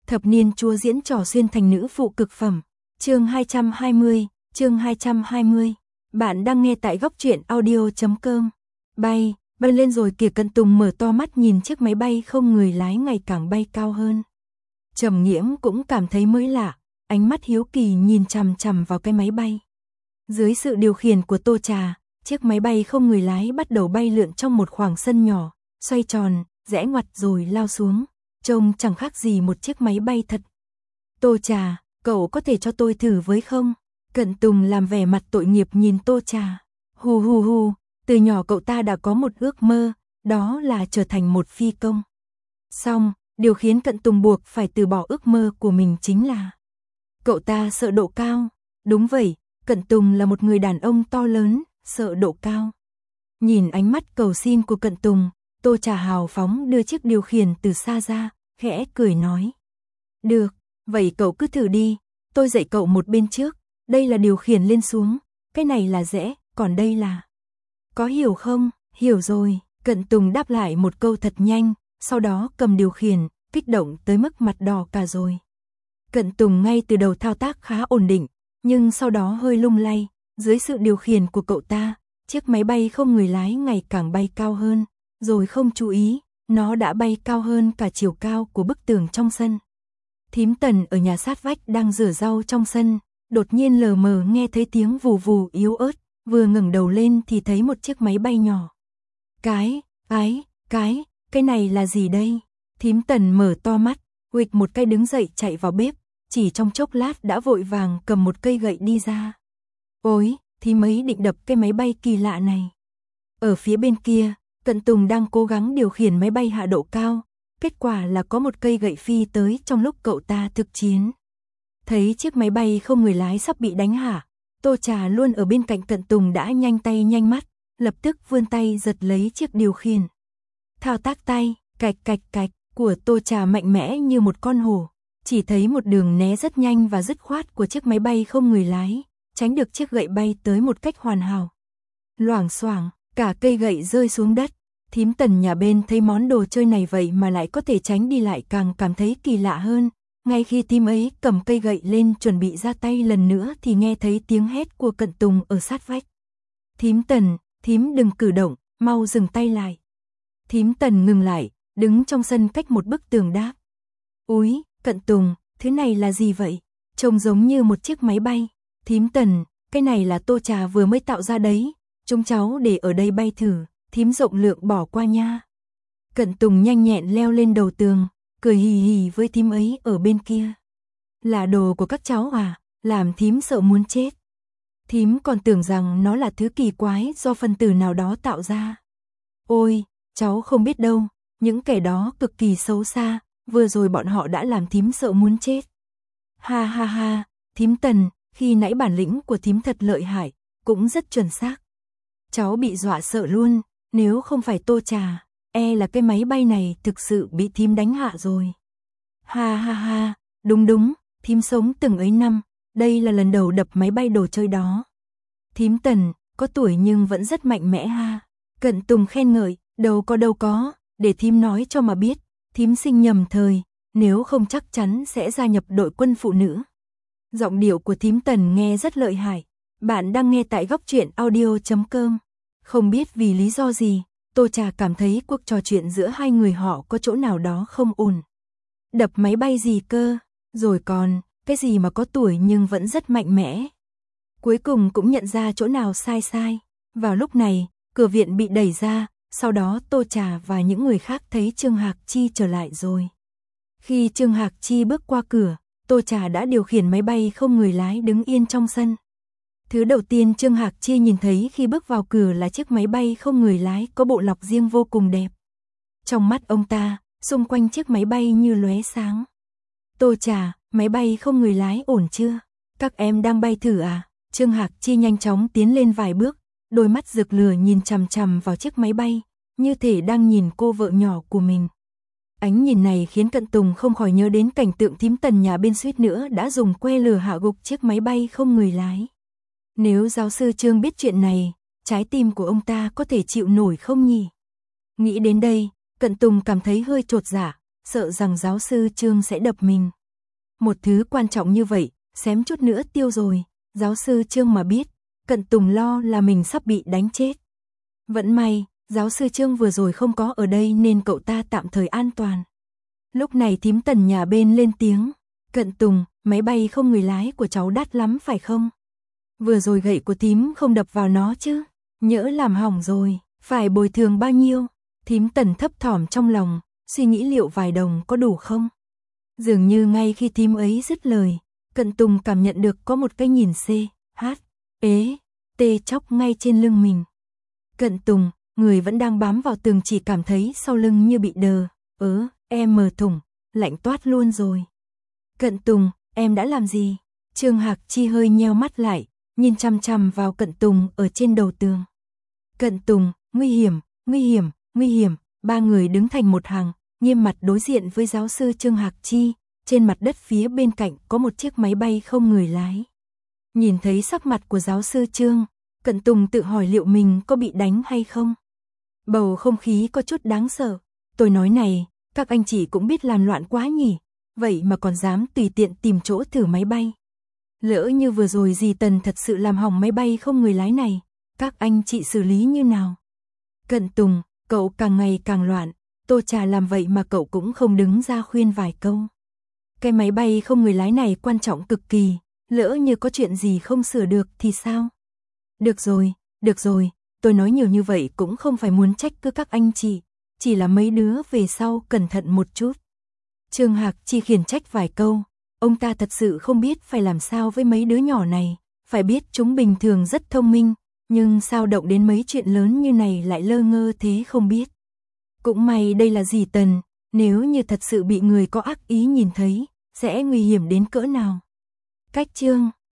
Thập niên chúa diễn trò xuyên thành nữ phụ cực phẩm. Chương 220. Bạn đang nghe tại góc truyện audio.com. Bay lên rồi kìa. Cận Tùng mở to mắt nhìn chiếc máy bay không người lái ngày càng bay cao hơn. Trầm Nghiễm cũng cảm thấy mới lạ, ánh mắt hiếu kỳ nhìn chằm chằm vào cái máy bay. Dưới sự điều khiển của Tô Trà, chiếc máy bay không người lái bắt đầu bay lượn trong một khoảng sân nhỏ, xoay tròn, rẽ ngoặt rồi lao xuống, trông chẳng khác gì một chiếc máy bay thật. Tô Trà, cậu có thể cho tôi thử với không? Cận Tùng làm vẻ mặt tội nghiệp nhìn Tô Trà. Hù, từ nhỏ cậu ta đã có một ước mơ, đó là trở thành một phi công. Xong, điều khiến Cận Tùng buộc phải từ bỏ ước mơ của mình chính là cậu ta sợ độ cao. Đúng vậy, Cận Tùng là một người đàn ông to lớn, sợ độ cao. Nhìn ánh mắt cầu xin của Cận Tùng, Tô Trà hào phóng đưa chiếc điều khiển từ xa ra, khẽ cười nói. Được, vậy cậu cứ thử đi, tôi dạy cậu một bên trước, đây là điều khiển lên xuống, cái này là rẽ, còn đây là... Có hiểu không? Hiểu rồi, Cận Tùng đáp lại một câu thật nhanh, sau đó cầm điều khiển, kích động tới mức mặt đỏ cả rồi. Cận Tùng ngay từ đầu thao tác khá ổn định, nhưng sau đó hơi lung lay, dưới sự điều khiển của cậu ta, chiếc máy bay không người lái ngày càng bay cao hơn, rồi không chú ý, nó đã bay cao hơn cả chiều cao của bức tường trong sân. Thím Tần ở nhà sát vách đang rửa rau trong sân, đột nhiên lờ mờ nghe thấy tiếng vù vù yếu ớt, vừa ngẩng đầu lên thì thấy một chiếc máy bay nhỏ. Cái này là gì đây? Thím Tần mở to mắt, huỵch một cái đứng dậy chạy vào bếp, chỉ trong chốc lát đã vội vàng cầm một cây gậy đi ra. Ôi, thím ấy định đập cái máy bay kỳ lạ này. Ở phía bên kia, Cận Tùng đang cố gắng điều khiển máy bay hạ độ cao, kết quả là có một cây gậy phi tới trong lúc cậu ta thực chiến. Thấy chiếc máy bay không người lái sắp bị đánh hạ, Tô Trà luôn ở bên cạnh Cận Tùng đã nhanh tay nhanh mắt, lập tức vươn tay giật lấy chiếc điều khiển. Thao tác tay, cạch của Tô Trà mạnh mẽ như một con hổ, chỉ thấy một đường né rất nhanh và dứt khoát của chiếc máy bay không người lái, tránh được chiếc gậy bay tới một cách hoàn hảo. Loảng xoảng, cả cây gậy rơi xuống đất. Thím Tần nhà bên thấy món đồ chơi này vậy mà lại có thể tránh đi lại càng cảm thấy kỳ lạ hơn. Ngay khi thím ấy cầm cây gậy lên chuẩn bị ra tay lần nữa thì nghe thấy tiếng hét của Cận Tùng ở sát vách. Thím Tần, thím đừng cử động, mau dừng tay lại. Thím Tần ngừng lại, đứng trong sân cách một bức tường đáp. Úi, Cận Tùng, thứ này là gì vậy? Trông giống như một chiếc máy bay. Thím Tần, cái này là Tô Trà vừa mới tạo ra đấy, chúng cháu để ở đây bay thử, thím rộng lượng bỏ qua nha. Cận Tùng nhanh nhẹn leo lên đầu tường, cười hì hì với thím ấy ở bên kia. Là đồ của các cháu à, làm thím sợ muốn chết. Thím còn tưởng rằng nó là thứ kỳ quái do phân tử nào đó tạo ra. Ôi, cháu không biết đâu, những kẻ đó cực kỳ xấu xa, vừa rồi bọn họ đã làm thím sợ muốn chết. Ha, thím Tần, khi nãy bản lĩnh của thím thật lợi hại, cũng rất chuẩn xác. Cháu bị dọa sợ luôn, nếu không phải Tô Trà, là cái máy bay này thực sự bị thím đánh hạ rồi. Ha, đúng, thím sống từng ấy năm, đây là lần đầu đập máy bay đồ chơi đó. Thím Tần, có tuổi nhưng vẫn rất mạnh mẽ ha. Cận Tùng khen ngợi, đâu có, để thím nói cho mà biết, thím sinh nhầm thời, nếu không chắc chắn sẽ gia nhập đội quân phụ nữ. Giọng điệu của thím Tần nghe rất lợi hại. Bạn đang nghe tại góc truyện audio.com. Không biết vì lý do gì, Tô Trà cảm thấy cuộc trò chuyện giữa hai người họ có chỗ nào đó không ổn. Đập máy bay gì cơ? Rồi còn, cái gì mà có tuổi nhưng vẫn rất mạnh mẽ? Cuối cùng cũng nhận ra chỗ nào sai. Vào lúc này, cửa viện bị đẩy ra, sau đó Tô Trà và những người khác thấy Trương Hạc Chi trở lại rồi. Khi Trương Hạc Chi bước qua cửa, Tô Trà đã điều khiển máy bay không người lái đứng yên trong sân. Thứ đầu tiên Trương Hạc Chi nhìn thấy khi bước vào cửa là chiếc máy bay không người lái có bộ lọc riêng vô cùng đẹp. Trong mắt ông ta, xung quanh chiếc máy bay như lóe sáng. Tô Trà, máy bay không người lái ổn chưa? Các em đang bay thử à? Trương Hạc Chi nhanh chóng tiến lên vài bước, đôi mắt rực lửa nhìn chằm chằm vào chiếc máy bay, như thể đang nhìn cô vợ nhỏ của mình. Ánh nhìn này khiến Cận Tùng không khỏi nhớ đến cảnh tượng thím Tần nhà bên suýt nữa đã dùng que lửa hạ gục chiếc máy bay không người lái. Nếu giáo sư Trương biết chuyện này, trái tim của ông ta có thể chịu nổi không nhỉ? Nghĩ đến đây, Cận Tùng cảm thấy hơi chột dạ, sợ rằng giáo sư Trương sẽ đập mình. Một thứ quan trọng như vậy, xém chút nữa tiêu rồi, giáo sư Trương mà biết, Cận Tùng lo là mình sắp bị đánh chết. Vẫn may, giáo sư Trương vừa rồi không có ở đây nên cậu ta tạm thời an toàn. Lúc này thím Tần nhà bên lên tiếng, Cận Tùng, máy bay không người lái của cháu đắt lắm phải không? Vừa rồi gậy của thím không đập vào nó chứ, nhỡ làm hỏng rồi, phải bồi thường bao nhiêu? Thím Tần thấp thỏm trong lòng, suy nghĩ liệu vài đồng có đủ không? Dường như ngay khi thím ấy dứt lời, Cận Tùng cảm nhận được có một cái nhìn tê chóc ngay trên lưng mình. Cận Tùng, người vẫn đang bám vào tường chỉ cảm thấy sau lưng như bị đờ, mở thủng, lạnh toát luôn rồi. Cận Tùng, em đã làm gì? Trương Hạc Chi hơi nheo mắt lại, nhìn chằm chằm vào Cận Tùng ở trên đầu tường. Cận Tùng, nguy hiểm, ba người đứng thành một hàng, nghiêm mặt đối diện với giáo sư Trương Hạc Chi, trên mặt đất phía bên cạnh có một chiếc máy bay không người lái. Nhìn thấy sắc mặt của giáo sư Trương, Cận Tùng tự hỏi liệu mình có bị đánh hay không. Bầu không khí có chút đáng sợ, tôi nói này, các anh chị cũng biết làm loạn quá nhỉ, vậy mà còn dám tùy tiện tìm chỗ thử máy bay. Lỡ như vừa rồi dì Tần thật sự làm hỏng máy bay không người lái này, các anh chị xử lý như nào? Cận Tùng, cậu càng ngày càng loạn, Tô Trà làm vậy mà cậu cũng không đứng ra khuyên vài câu. Cái máy bay không người lái này quan trọng cực kỳ, lỡ như có chuyện gì không sửa được thì sao? Được rồi, tôi nói nhiều như vậy cũng không phải muốn trách cứ các anh chị, chỉ là mấy đứa về sau cẩn thận một chút. Trương Hạc Chi khiển trách vài câu, ông ta thật sự không biết phải làm sao với mấy đứa nhỏ này, phải biết chúng bình thường rất thông minh, nhưng sao động đến mấy chuyện lớn như này lại lơ ngơ thế không biết. Cũng may đây là dì Tần, nếu như thật sự bị người có ác ý nhìn thấy, sẽ nguy hiểm đến cỡ nào. Cách chương